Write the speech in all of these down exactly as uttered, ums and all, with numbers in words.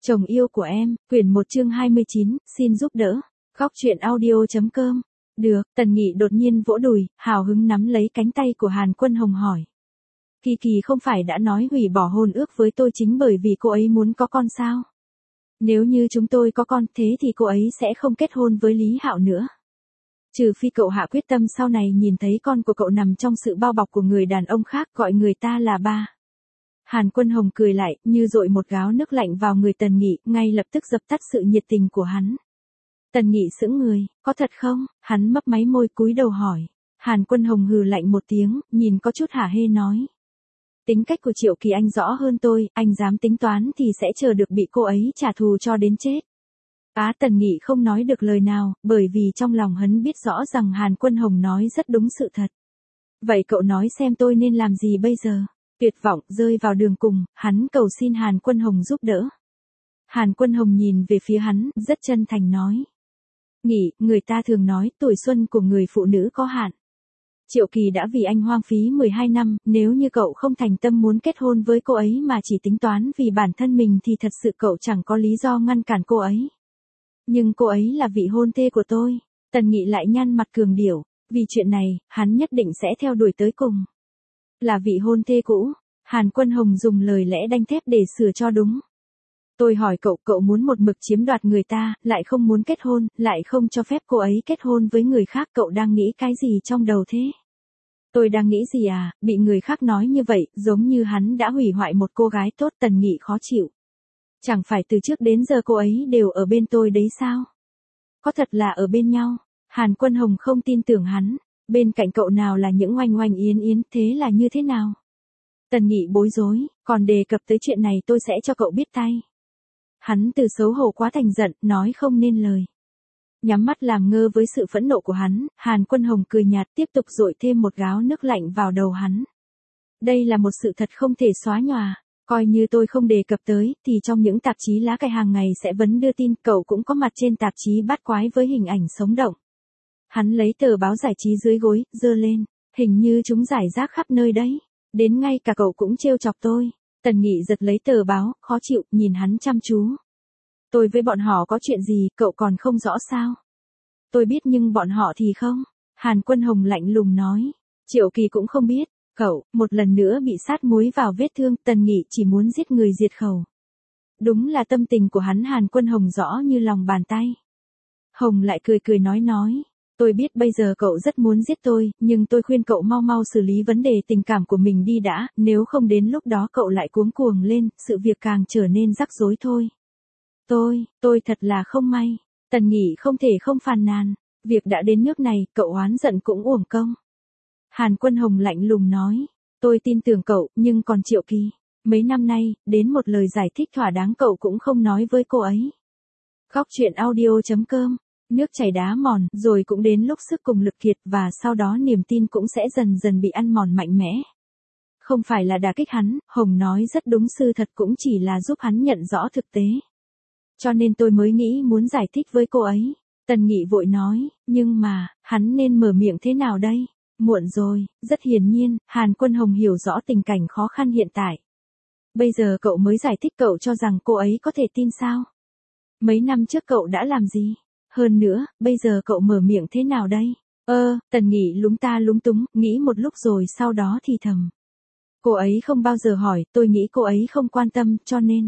Chồng yêu của em, quyển một chương hai mươi chín, xin giúp đỡ. Góc truyện audio.com. Được, Tần Nghị đột nhiên vỗ đùi, hào hứng nắm lấy cánh tay của Hàn Quân Hồng hỏi. Kỳ Kỳ không phải đã nói hủy bỏ hôn ước với tôi chính bởi vì cô ấy muốn có con sao? Nếu như chúng tôi có con thế thì cô ấy sẽ không kết hôn với Lý Hạo nữa. Trừ phi cậu hạ quyết tâm sau này nhìn thấy con của cậu nằm trong sự bao bọc của người đàn ông khác gọi người ta là ba. Hàn Quân Hồng cười lại, như dội một gáo nước lạnh vào người Tần Nghị, ngay lập tức dập tắt sự nhiệt tình của hắn. Tần Nghị sững người, có thật không? Hắn mấp máy môi cúi đầu hỏi. Hàn Quân Hồng hừ lạnh một tiếng, nhìn có chút hả hê nói. Tính cách của Triệu Kỳ anh rõ hơn tôi, anh dám tính toán thì sẽ chờ được bị cô ấy trả thù cho đến chết. Á Tần Nghị không nói được lời nào, bởi vì trong lòng hắn biết rõ rằng Hàn Quân Hồng nói rất đúng sự thật. Vậy cậu nói xem tôi nên làm gì bây giờ? Tuyệt vọng, rơi vào đường cùng, hắn cầu xin Hàn Quân Hồng giúp đỡ. Hàn Quân Hồng nhìn về phía hắn, rất chân thành nói. Nghị, người ta thường nói tuổi xuân của người phụ nữ có hạn. Triệu Kỳ đã vì anh hoang phí mười hai năm, nếu như cậu không thành tâm muốn kết hôn với cô ấy mà chỉ tính toán vì bản thân mình thì thật sự cậu chẳng có lý do ngăn cản cô ấy. Nhưng cô ấy là vị hôn thê của tôi. Tần Nghị lại nhăn mặt cường điệu, vì chuyện này, hắn nhất định sẽ theo đuổi tới cùng. Là vị hôn thê cũ, Hàn Quân Hồng dùng lời lẽ đanh thép để sửa cho đúng. Tôi hỏi cậu, cậu muốn một mực chiếm đoạt người ta, lại không muốn kết hôn, lại không cho phép cô ấy kết hôn với người khác, cậu đang nghĩ cái gì trong đầu thế? Tôi đang nghĩ gì à, bị người khác nói như vậy, giống như hắn đã hủy hoại một cô gái tốt. Tần Nghị khó chịu. Chẳng phải từ trước đến giờ cô ấy đều ở bên tôi đấy sao? Có thật là ở bên nhau? Hàn Quân Hồng không tin tưởng hắn. Bên cạnh cậu nào là những oanh oanh yến yến, thế là như thế nào? Tần Nghị bối rối, còn đề cập tới chuyện này tôi sẽ cho cậu biết tay. Hắn từ xấu hổ quá thành giận, nói không nên lời. Nhắm mắt làm ngơ với sự phẫn nộ của hắn, Hàn Quân Hồng cười nhạt tiếp tục dội thêm một gáo nước lạnh vào đầu hắn. Đây là một sự thật không thể xóa nhòa. Coi như tôi không đề cập tới, thì trong những tạp chí lá cải hàng ngày sẽ vẫn đưa tin cậu cũng có mặt trên tạp chí bát quái với hình ảnh sống động. Hắn lấy tờ báo giải trí dưới gối, giơ lên, hình như chúng rải rác khắp nơi đấy. Đến ngay cả cậu cũng trêu chọc tôi. Tần Nghị giật lấy tờ báo, khó chịu, nhìn hắn chăm chú. Tôi với bọn họ có chuyện gì, cậu còn không rõ sao? Tôi biết nhưng bọn họ thì không. Hàn Quân Hồng lạnh lùng nói. Triệu Kỳ cũng không biết. Cậu, một lần nữa bị sát muối vào vết thương, Tần Nghị chỉ muốn giết người diệt khẩu. Đúng là tâm tình của hắn. Hàn Quân Hồng rõ như lòng bàn tay. Hồng lại cười cười nói nói. Tôi biết bây giờ cậu rất muốn giết tôi, nhưng tôi khuyên cậu mau mau xử lý vấn đề tình cảm của mình đi đã, nếu không đến lúc đó cậu lại cuống cuồng lên, sự việc càng trở nên rắc rối thôi. Tôi, tôi thật là không may. Tần Nghị không thể không phàn nàn. Việc đã đến nước này, cậu oán giận cũng uổng công. Hàn Quân Hồng lạnh lùng nói. Tôi tin tưởng cậu, nhưng còn Triệu Kỳ. Mấy năm nay, đến một lời giải thích thỏa đáng cậu cũng không nói với cô ấy. Góc truyện audio.com. Nước chảy đá mòn, rồi cũng đến lúc sức cùng lực kiệt và sau đó niềm tin cũng sẽ dần dần bị ăn mòn mạnh mẽ. Không phải là đả kích hắn, Hồng nói rất đúng, sự thật cũng chỉ là giúp hắn nhận rõ thực tế. Cho nên tôi mới nghĩ muốn giải thích với cô ấy. Tần Nghị vội nói, nhưng mà, hắn nên mở miệng thế nào đây? Muộn rồi, rất hiển nhiên, Hàn Quân Hồng hiểu rõ tình cảnh khó khăn hiện tại. Bây giờ cậu mới giải thích, cậu cho rằng cô ấy có thể tin sao? Mấy năm trước cậu đã làm gì? Hơn nữa, bây giờ cậu mở miệng thế nào đây? Ơ, Tần Nghị lúng ta lúng túng, nghĩ một lúc rồi sau đó thì thầm. Cô ấy không bao giờ hỏi, tôi nghĩ cô ấy không quan tâm, cho nên.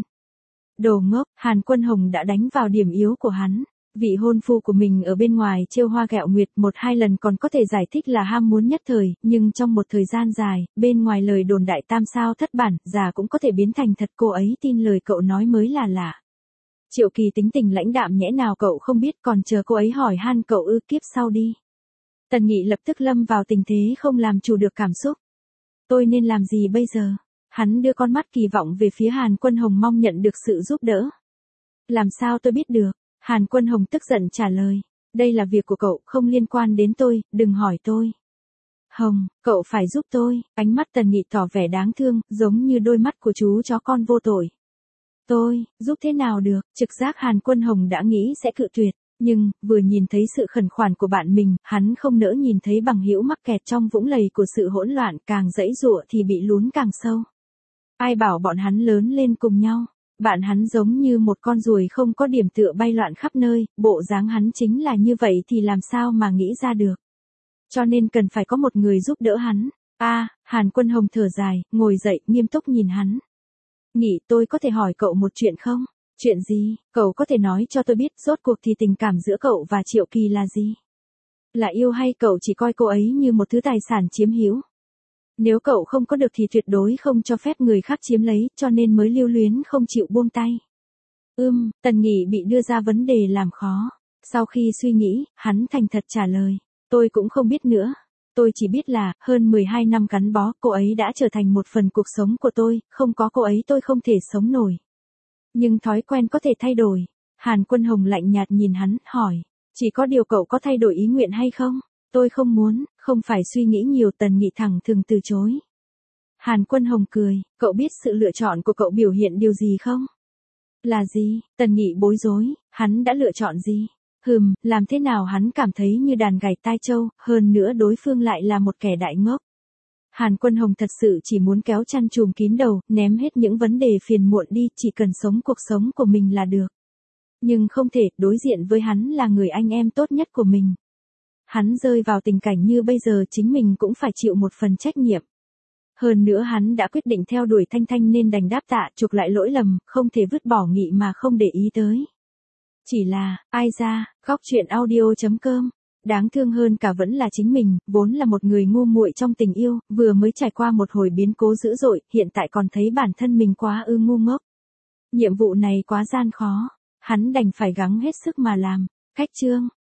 Đồ ngốc, Hàn Quân Hồng đã đánh vào điểm yếu của hắn. Vị hôn phu của mình ở bên ngoài trêu hoa ghẹo nguyệt một hai lần còn có thể giải thích là ham muốn nhất thời, nhưng trong một thời gian dài, bên ngoài lời đồn đại tam sao thất bản, già cũng có thể biến thành thật, cô ấy tin lời cậu nói mới là lạ. Triệu Kỳ tính tình lãnh đạm nhẽ nào cậu không biết, còn chờ cô ấy hỏi han cậu ư, kiếp sau đi. Tần Nghị lập tức lâm vào tình thế không làm chủ được cảm xúc. Tôi nên làm gì bây giờ? Hắn đưa con mắt kỳ vọng về phía Hàn Quân Hồng mong nhận được sự giúp đỡ. Làm sao tôi biết được? Hàn Quân Hồng tức giận trả lời. Đây là việc của cậu, không liên quan đến tôi, đừng hỏi tôi. Hồng, cậu phải giúp tôi. Ánh mắt Tần Nghị tỏ vẻ đáng thương, giống như đôi mắt của chú chó con vô tội. Tôi, giúp thế nào được? Trực giác Hàn Quân Hồng đã nghĩ sẽ cự tuyệt. Nhưng, vừa nhìn thấy sự khẩn khoản của bạn mình, hắn không nỡ nhìn thấy bằng hữu mắc kẹt trong vũng lầy của sự hỗn loạn, càng giãy giụa thì bị lún càng sâu. Ai bảo bọn hắn lớn lên cùng nhau? Bạn hắn giống như một con ruồi không có điểm tựa bay loạn khắp nơi, bộ dáng hắn chính là như vậy thì làm sao mà nghĩ ra được. Cho nên cần phải có một người giúp đỡ hắn. A, Hàn Quân Hồng thở dài, ngồi dậy, nghiêm túc nhìn hắn. Nghĩ tôi có thể hỏi cậu một chuyện không? Chuyện gì? Cậu có thể nói cho tôi biết rốt cuộc thì tình cảm giữa cậu và Triệu Kỳ là gì? Là yêu hay cậu chỉ coi cô ấy như một thứ tài sản chiếm hữu? Nếu cậu không có được thì tuyệt đối không cho phép người khác chiếm lấy, cho nên mới lưu luyến không chịu buông tay. Ưm, Tần Nghị bị đưa ra vấn đề làm khó. Sau khi suy nghĩ, hắn thành thật trả lời. Tôi cũng không biết nữa. Tôi chỉ biết là, hơn mười hai năm gắn bó, cô ấy đã trở thành một phần cuộc sống của tôi, không có cô ấy tôi không thể sống nổi. Nhưng thói quen có thể thay đổi. Hàn Quân Hồng lạnh nhạt nhìn hắn, hỏi. Chỉ có điều cậu có thay đổi ý nguyện hay không? Tôi không muốn, không phải suy nghĩ nhiều. Tần Nghị thẳng thừng từ chối. Hàn Quân Hồng cười, cậu biết sự lựa chọn của cậu biểu hiện điều gì không? Là gì? Tần Nghị bối rối, hắn đã lựa chọn gì? Hừm, làm thế nào hắn cảm thấy như đàn gảy tai trâu, hơn nữa đối phương lại là một kẻ đại ngốc. Hàn Quân Hồng thật sự chỉ muốn kéo chăn chùm kín đầu, ném hết những vấn đề phiền muộn đi, chỉ cần sống cuộc sống của mình là được. Nhưng không thể, đối diện với hắn là người anh em tốt nhất của mình. Hắn rơi vào tình cảnh như bây giờ chính mình cũng phải chịu một phần trách nhiệm. Hơn nữa hắn đã quyết định theo đuổi Thanh Thanh nên đành đáp tạ chuộc lại lỗi lầm, không thể vứt bỏ Nghị mà không để ý tới. Chỉ là, ai ra, góc truyện audio chấm com. Đáng thương hơn cả vẫn là chính mình, vốn là một người ngu muội trong tình yêu, vừa mới trải qua một hồi biến cố dữ dội, hiện tại còn thấy bản thân mình quá ư ngu ngốc. Nhiệm vụ này quá gian khó, hắn đành phải gắng hết sức mà làm. Khách chương.